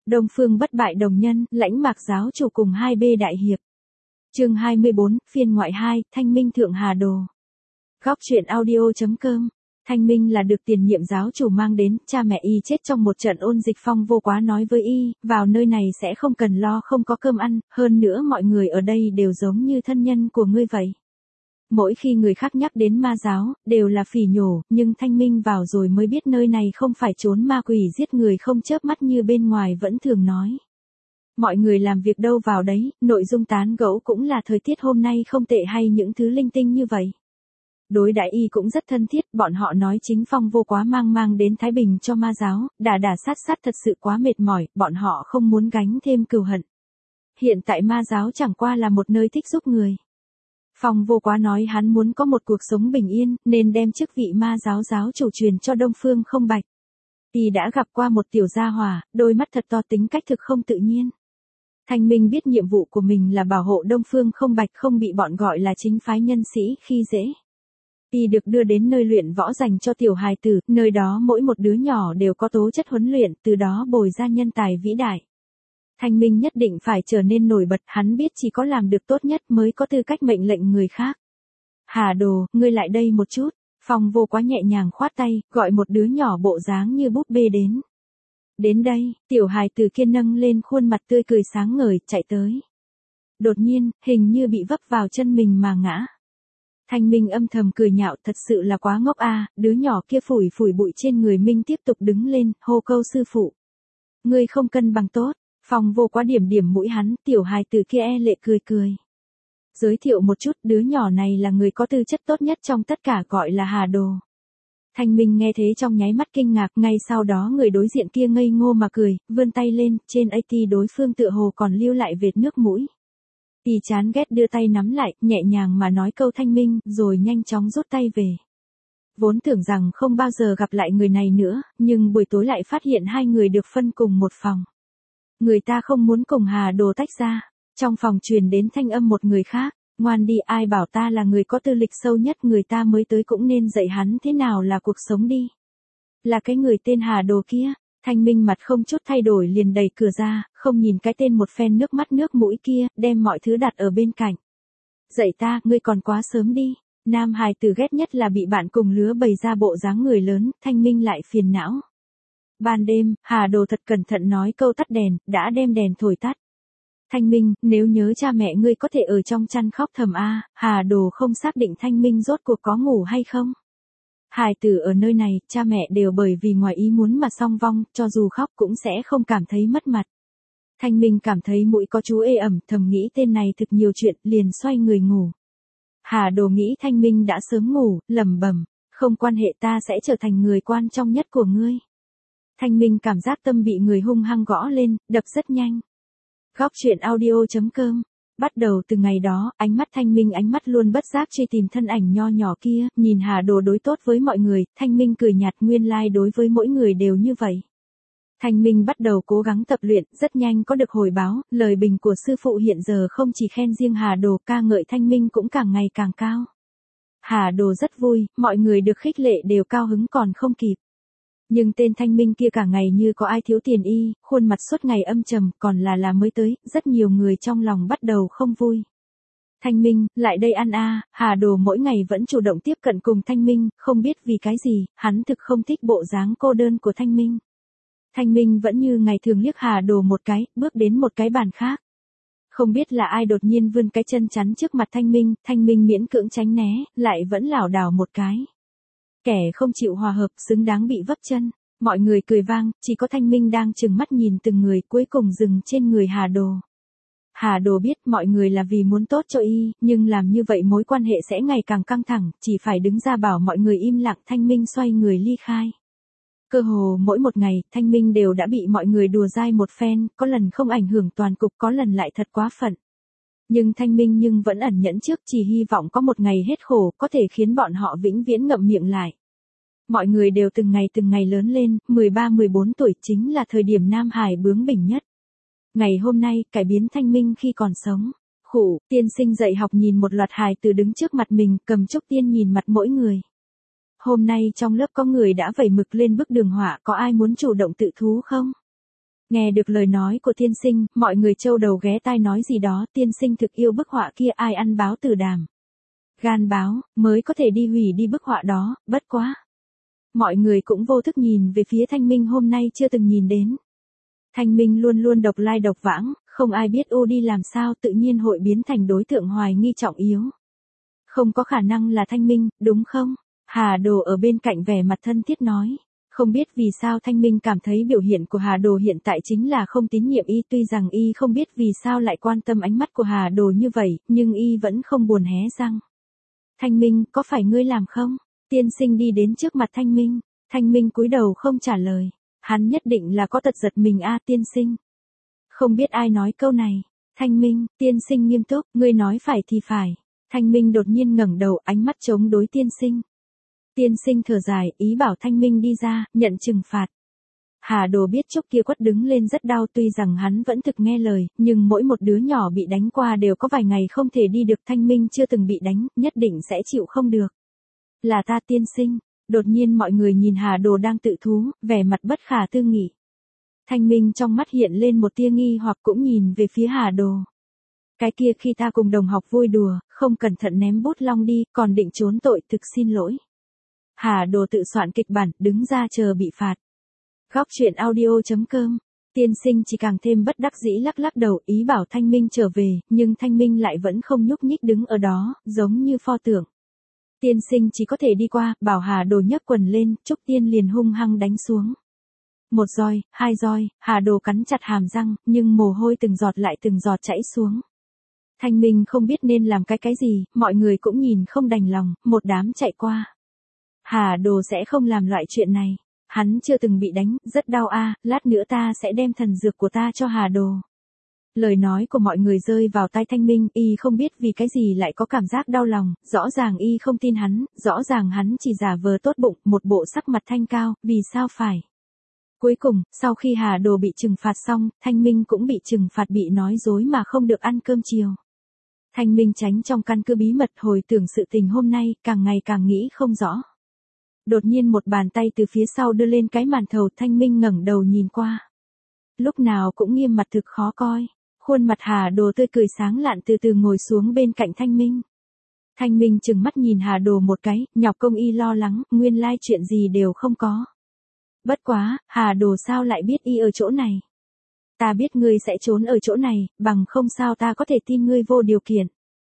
Đông Phương bất bại đồng nhân, lãnh mạc giáo chủ cùng 2B đại hiệp. Chương 24, phiên ngoại 2, Thanh Minh thượng Hà Đồ. Góc truyện audio.com. Thanh Minh là được tiền nhiệm giáo chủ mang đến, cha mẹ y chết trong một trận ôn dịch. Phong Vô Quá nói với y, vào nơi này sẽ không cần lo không có cơm ăn, hơn nữa mọi người ở đây đều giống như thân nhân của ngươi vậy. Mỗi khi người khác nhắc đến ma giáo, đều là phỉ nhổ, nhưng Thanh Minh vào rồi mới biết nơi này không phải chốn ma quỷ giết người không chớp mắt như bên ngoài vẫn thường nói. Mọi người làm việc đâu vào đấy, nội dung tán gẫu cũng là thời tiết hôm nay không tệ hay những thứ linh tinh như vậy. Đối đãi y cũng rất thân thiết, bọn họ nói chính Phong Vô Quá mang đến Thái Bình cho ma giáo, đả sát thật sự quá mệt mỏi, bọn họ không muốn gánh thêm cừu hận. Hiện tại ma giáo chẳng qua là một nơi thích giúp người. Phong Vô Quá nói hắn muốn có một cuộc sống bình yên, nên đem chức vị ma giáo giáo chủ truyền cho Đông Phương Không Bạch. Y đã gặp qua một tiểu gia hỏa, đôi mắt thật to, tính cách thực không tự nhiên. Thanh Minh biết nhiệm vụ của mình là bảo hộ Đông Phương Không Bạch không bị bọn gọi là chính phái nhân sĩ khi dễ. Y được đưa đến nơi luyện võ dành cho tiểu hài tử, nơi đó mỗi một đứa nhỏ đều có tố chất huấn luyện, từ đó bồi ra nhân tài vĩ đại. Thanh Minh nhất định phải trở nên nổi bật, hắn biết chỉ có làm được tốt nhất mới có tư cách mệnh lệnh người khác. Hà Đồ, ngươi lại đây một chút. Phong Vô Quá nhẹ nhàng khoát tay, gọi một đứa nhỏ bộ dáng như búp bê đến. Đến đây, tiểu hài tử kia nâng lên khuôn mặt tươi cười sáng ngời, chạy tới. Đột nhiên, hình như bị vấp vào chân mình mà ngã. Thanh Minh âm thầm cười nhạo, thật sự là quá ngốc a. Đứa nhỏ kia phủi bụi trên người Minh tiếp tục đứng lên, hô câu sư phụ. Ngươi không cân bằng tốt. Phong Vô Quá điểm mũi hắn, tiểu hài tử kia e lệ cười. Giới thiệu một chút, đứa nhỏ này là người có tư chất tốt nhất trong tất cả, gọi là Hà Đồ. Thanh Minh nghe thế trong nháy mắt kinh ngạc, ngay sau đó người đối diện kia ngây ngô mà cười, vươn tay lên, trên AT đối phương tựa hồ còn lưu lại vệt nước mũi. Y chán ghét đưa tay nắm lại, nhẹ nhàng mà nói câu Thanh Minh, rồi nhanh chóng rút tay về. Vốn tưởng rằng không bao giờ gặp lại người này nữa, nhưng buổi tối lại phát hiện hai người được phân cùng một phòng. Người ta không muốn cùng Hà Đồ tách ra. Trong phòng truyền đến thanh âm một người khác, ngoan đi, ai bảo ta là người có tư lịch sâu nhất, người ta mới tới cũng nên dạy hắn thế nào là cuộc sống đi. Là cái người tên Hà Đồ kia. Thanh Minh mặt không chút thay đổi liền đẩy cửa ra, không nhìn cái tên một phen nước mắt nước mũi kia, đem mọi thứ đặt ở bên cạnh. Dạy ta, ngươi còn quá sớm đi. Nam hài tử ghét nhất là bị bạn cùng lứa bày ra bộ dáng người lớn, Thanh Minh lại phiền não. Ban đêm, Hà Đồ thật cẩn thận nói câu tắt đèn, đã đem đèn thổi tắt. Thanh Minh, nếu nhớ cha mẹ ngươi có thể ở trong chăn khóc thầm a. Hà Đồ không xác định Thanh Minh rốt cuộc có ngủ hay không. Hài tử ở nơi này, cha mẹ đều bởi vì ngoài ý muốn mà song vong, cho dù khóc cũng sẽ không cảm thấy mất mặt. Thanh Minh cảm thấy mũi có chú ê ẩm, thầm nghĩ tên này thực nhiều chuyện, liền xoay người ngủ. Hà Đồ nghĩ Thanh Minh đã sớm ngủ, lẩm bẩm, không quan hệ, ta sẽ trở thành người quan trọng nhất của ngươi. Thanh Minh cảm giác tâm bị người hung hăng gõ lên, đập rất nhanh. Góc truyện audio.com. Bắt đầu từ ngày đó, ánh mắt Thanh Minh ánh mắt luôn bất giác truy tìm thân ảnh nho nhỏ kia, nhìn Hà Đồ đối tốt với mọi người, Thanh Minh cười nhạt, nguyên lai đối với mỗi người đều như vậy. Thanh Minh bắt đầu cố gắng tập luyện, rất nhanh có được hồi báo, lời bình của sư phụ hiện giờ không chỉ khen riêng Hà Đồ, ca ngợi Thanh Minh cũng càng ngày càng cao. Hà Đồ rất vui, mọi người được khích lệ đều cao hứng còn không kịp. Nhưng tên Thanh Minh kia cả ngày như có ai thiếu tiền y, khuôn mặt suốt ngày âm trầm, còn là mới tới, rất nhiều người trong lòng bắt đầu không vui. Thanh Minh, lại đây ăn a. Hà Đồ mỗi ngày vẫn chủ động tiếp cận cùng Thanh Minh, không biết vì cái gì, hắn thực không thích bộ dáng cô đơn của Thanh Minh. Thanh Minh vẫn như ngày thường liếc Hà Đồ một cái, bước đến một cái bàn khác. Không biết là ai đột nhiên vươn cái chân chắn trước mặt Thanh Minh miễn cưỡng tránh né, lại vẫn lảo đảo một cái. Kẻ không chịu hòa hợp, xứng đáng bị vấp chân. Mọi người cười vang, chỉ có Thanh Minh đang trừng mắt nhìn từng người, cuối cùng dừng trên người Hà Đồ. Hà Đồ biết mọi người là vì muốn tốt cho y, nhưng làm như vậy mối quan hệ sẽ ngày càng căng thẳng, chỉ phải đứng ra bảo mọi người im lặng. Thanh Minh xoay người ly khai. Cơ hồ mỗi một ngày, Thanh Minh đều đã bị mọi người đùa dai một phen, có lần không ảnh hưởng toàn cục, có lần lại thật quá phận. Nhưng Thanh Minh vẫn ẩn nhẫn trước, chỉ hy vọng có một ngày hết khổ, có thể khiến bọn họ vĩnh viễn ngậm miệng lại. Mọi người đều từng ngày lớn lên, 13-14 tuổi chính là thời điểm Nam Hải bướng bỉnh nhất. Ngày hôm nay, cải biến Thanh Minh khi còn sống. Khủ, tiên sinh dạy học nhìn một loạt hài tử đứng trước mặt mình, cầm trúc tiên nhìn mặt mỗi người. Hôm nay trong lớp có người đã vẩy mực lên bức đường họa, có ai muốn chủ động tự thú không? Nghe được lời nói của tiên sinh, mọi người trâu đầu ghé tai nói gì đó, tiên sinh thực yêu bức họa kia, ai ăn báo tử đàm. Gan báo, mới có thể đi hủy đi bức họa đó, bất quá. Mọi người cũng vô thức nhìn về phía Thanh Minh hôm nay chưa từng nhìn đến. Thanh Minh luôn luôn độc lai độc vãng, không ai biết ô đi làm sao tự nhiên hội biến thành đối tượng hoài nghi trọng yếu. Không có khả năng là Thanh Minh, đúng không? Hà Đồ ở bên cạnh vẻ mặt thân thiết nói. Không biết vì sao Thanh Minh cảm thấy biểu hiện của Hà Đồ hiện tại chính là không tín nhiệm y, tuy rằng y không biết vì sao lại quan tâm ánh mắt của Hà Đồ như vậy, nhưng y vẫn không buồn hé răng. Thanh Minh, có phải ngươi làm không? Tiên sinh đi đến trước mặt Thanh Minh. Thanh Minh cúi đầu không trả lời. Hắn nhất định là có tật giật mình a tiên sinh. Không biết ai nói câu này. Thanh Minh, tiên sinh nghiêm túc, ngươi nói phải thì phải. Thanh Minh đột nhiên ngẩng đầu, ánh mắt chống đối tiên sinh. Tiên sinh thở dài, ý bảo Thanh Minh đi ra, nhận trừng phạt. Hà Đồ biết Trúc kia quất đứng lên rất đau, tuy rằng hắn vẫn thực nghe lời, nhưng mỗi một đứa nhỏ bị đánh qua đều có vài ngày không thể đi được. Thanh Minh chưa từng bị đánh, nhất định sẽ chịu không được. Là ta tiên sinh. Đột nhiên mọi người nhìn Hà Đồ đang tự thú, vẻ mặt bất khả tư nghị. Thanh Minh trong mắt hiện lên một tia nghi hoặc cũng nhìn về phía Hà Đồ. Cái kia khi ta cùng đồng học vui đùa, không cẩn thận ném bút lông đi, còn định trốn tội, thực xin lỗi. Hà Đồ tự soạn kịch bản, đứng ra chờ bị phạt. Góc truyện audio.com. Tiên sinh chỉ càng thêm bất đắc dĩ lắc lắc đầu, ý bảo Thanh Minh trở về, nhưng Thanh Minh lại vẫn không nhúc nhích đứng ở đó, giống như pho tượng. Tiên sinh chỉ có thể đi qua, bảo Hà Đồ nhấc quần lên, Trúc Tiên liền hung hăng đánh xuống. Một roi, hai roi, Hà Đồ cắn chặt hàm răng, nhưng mồ hôi từng giọt lại từng giọt chảy xuống. Thanh Minh không biết nên làm cái gì, mọi người cũng nhìn không đành lòng, một đám chạy qua. Hà Đồ sẽ không làm loại chuyện này. Hắn chưa từng bị đánh, rất đau a, lát nữa ta sẽ đem thần dược của ta cho Hà Đồ. Lời nói của mọi người rơi vào tai Thanh Minh, y không biết vì cái gì lại có cảm giác đau lòng, rõ ràng y không tin hắn, rõ ràng hắn chỉ giả vờ tốt bụng, một bộ sắc mặt thanh cao, vì sao phải. Cuối cùng, sau khi Hà Đồ bị trừng phạt xong, Thanh Minh cũng bị trừng phạt bị nói dối mà không được ăn cơm chiều. Thanh Minh tránh trong căn cứ bí mật hồi tưởng sự tình hôm nay, càng ngày càng nghĩ không rõ. Đột nhiên một bàn tay từ phía sau đưa lên cái màn thầu, Thanh Minh ngẩng đầu nhìn qua. Lúc nào cũng nghiêm mặt thực khó coi. Khuôn mặt Hà Đồ tươi cười sáng lạn từ từ ngồi xuống bên cạnh Thanh Minh. Thanh Minh chừng mắt nhìn Hà Đồ một cái, nhọc công y lo lắng, nguyên lai chuyện gì đều không có. Bất quá, Hà Đồ sao lại biết y ở chỗ này? Ta biết ngươi sẽ trốn ở chỗ này, bằng không sao ta có thể tin ngươi vô điều kiện.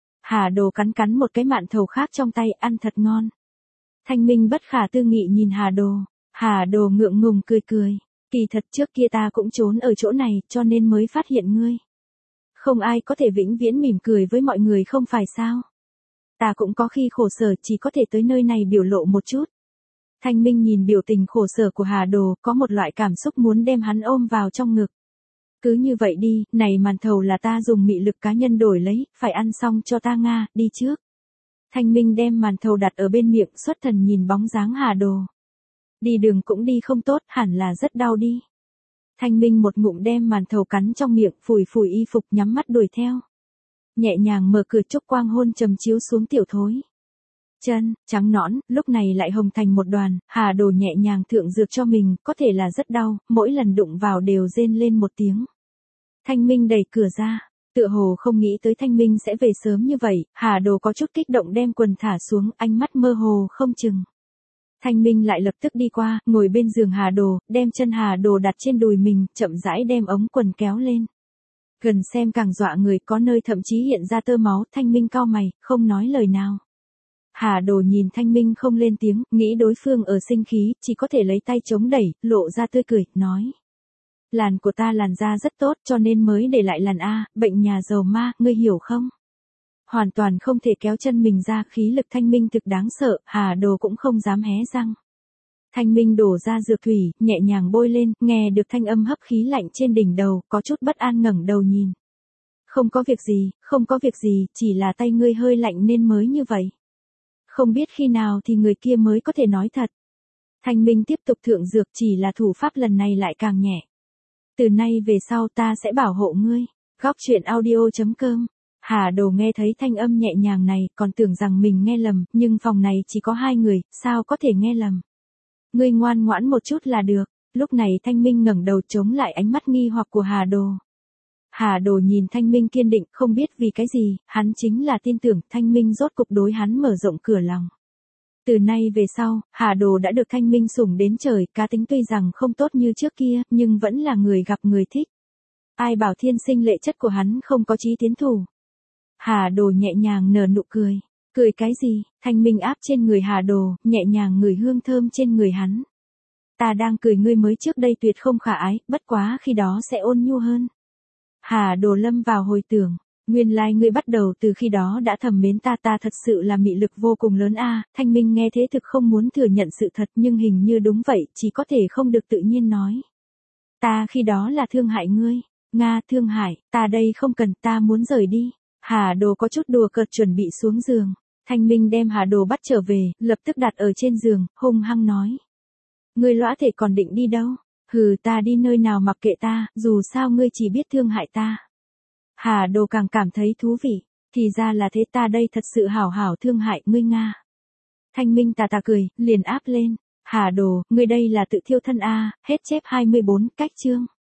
Hà Đồ cắn cắn một cái mạn thầu khác trong tay, ăn thật ngon. Thanh Minh bất khả tư nghị nhìn Hà Đồ. Hà Đồ ngượng ngùng cười cười. Kỳ thật trước kia ta cũng trốn ở chỗ này, cho nên mới phát hiện ngươi. Không ai có thể vĩnh viễn mỉm cười với mọi người không phải sao? Ta cũng có khi khổ sở, chỉ có thể tới nơi này biểu lộ một chút. Thanh Minh nhìn biểu tình khổ sở của Hà Đồ, có một loại cảm xúc muốn đem hắn ôm vào trong ngực. Cứ như vậy đi, này màn thầu là ta dùng mị lực cá nhân đổi lấy, phải ăn xong cho ta Nga, đi trước. Thanh Minh đem màn thầu đặt ở bên miệng, xuất thần nhìn bóng dáng Hà Đồ. Đi đường cũng đi không tốt, hẳn là rất đau đi. Thanh Minh một ngụm đem màn thầu cắn trong miệng, phủi phủi y phục nhắm mắt đuổi theo. Nhẹ nhàng mở cửa, Trúc quang hôn trầm chiếu xuống tiểu thối. Chân, trắng nõn, lúc này lại hồng thành một đoàn, Hà Đồ nhẹ nhàng thượng dược cho mình, có thể là rất đau, mỗi lần đụng vào đều rên lên một tiếng. Thanh Minh đẩy cửa ra, tựa hồ không nghĩ tới Thanh Minh sẽ về sớm như vậy, Hà Đồ có chút kích động đem quần thả xuống, ánh mắt mơ hồ không chừng. Thanh Minh lại lập tức đi qua, ngồi bên giường Hà Đồ, đem chân Hà Đồ đặt trên đùi mình, chậm rãi đem ống quần kéo lên. Gần xem càng dọa người, có nơi thậm chí hiện ra tơ máu, Thanh Minh cau mày, không nói lời nào. Hà Đồ nhìn Thanh Minh không lên tiếng, nghĩ đối phương ở sinh khí, chỉ có thể lấy tay chống đẩy, lộ ra tươi cười, nói. Làn của ta làn da rất tốt cho nên mới để lại làn A, bệnh nhà giàu ma, ngươi hiểu không? Hoàn toàn không thể kéo chân mình ra, khí lực Thanh Minh thực đáng sợ, Hà Đồ cũng không dám hé răng. Thanh Minh đổ ra dược thủy, nhẹ nhàng bôi lên, nghe được thanh âm hấp khí lạnh trên đỉnh đầu, có chút bất an ngẩng đầu nhìn. Không có việc gì, không có việc gì, chỉ là tay ngươi hơi lạnh nên mới như vậy. Không biết khi nào thì người kia mới có thể nói thật. Thanh Minh tiếp tục thượng dược, chỉ là thủ pháp lần này lại càng nhẹ. Từ nay về sau ta sẽ bảo hộ ngươi. Góc truyện audio.com. Hà Đồ nghe thấy thanh âm nhẹ nhàng này, còn tưởng rằng mình nghe lầm, nhưng phòng này chỉ có hai người, sao có thể nghe lầm. Ngươi ngoan ngoãn một chút là được. Lúc này Thanh Minh ngẩng đầu chống lại ánh mắt nghi hoặc của Hà Đồ. Hà Đồ nhìn Thanh Minh kiên định, không biết vì cái gì, hắn chính là tin tưởng Thanh Minh rốt cục đối hắn mở rộng cửa lòng. Từ nay về sau, Hà Đồ đã được Thanh Minh sủng đến trời, cá tính tuy rằng không tốt như trước kia, nhưng vẫn là người gặp người thích. Ai bảo thiên sinh lệ chất của hắn không có chí tiến thủ. Hà Đồ nhẹ nhàng nở nụ cười. Cười cái gì? Thanh Minh áp trên người Hà Đồ, nhẹ nhàng ngửi hương thơm trên người hắn. Ta đang cười ngươi mới trước đây tuyệt không khả ái, bất quá khi đó sẽ ôn nhu hơn. Hà Đồ lâm vào hồi tưởng. Nguyên lai ngươi bắt đầu từ khi đó đã thầm mến ta thật sự là mị lực vô cùng lớn a. Thanh Minh nghe thế thực không muốn thừa nhận sự thật nhưng hình như đúng vậy, chỉ có thể không được tự nhiên nói. Ta khi đó là thương hại ngươi. Nga thương hại, ta đây không cần, ta muốn rời đi. Hà Đồ có chút đùa cợt chuẩn bị xuống giường. Thanh Minh đem Hà Đồ bắt trở về, lập tức đặt ở trên giường, hung hăng nói. Ngươi lõa thể còn định đi đâu? Hừ, ta đi nơi nào mặc kệ ta, dù sao ngươi chỉ biết thương hại ta. Hà Đồ càng cảm thấy thú vị, thì ra là thế, ta đây thật sự hảo hảo thương hại ngươi Nga. Thanh Minh tà tà cười, liền áp lên. Hà Đồ, ngươi đây là tự thiêu thân a. Hết chép 24, cách chương.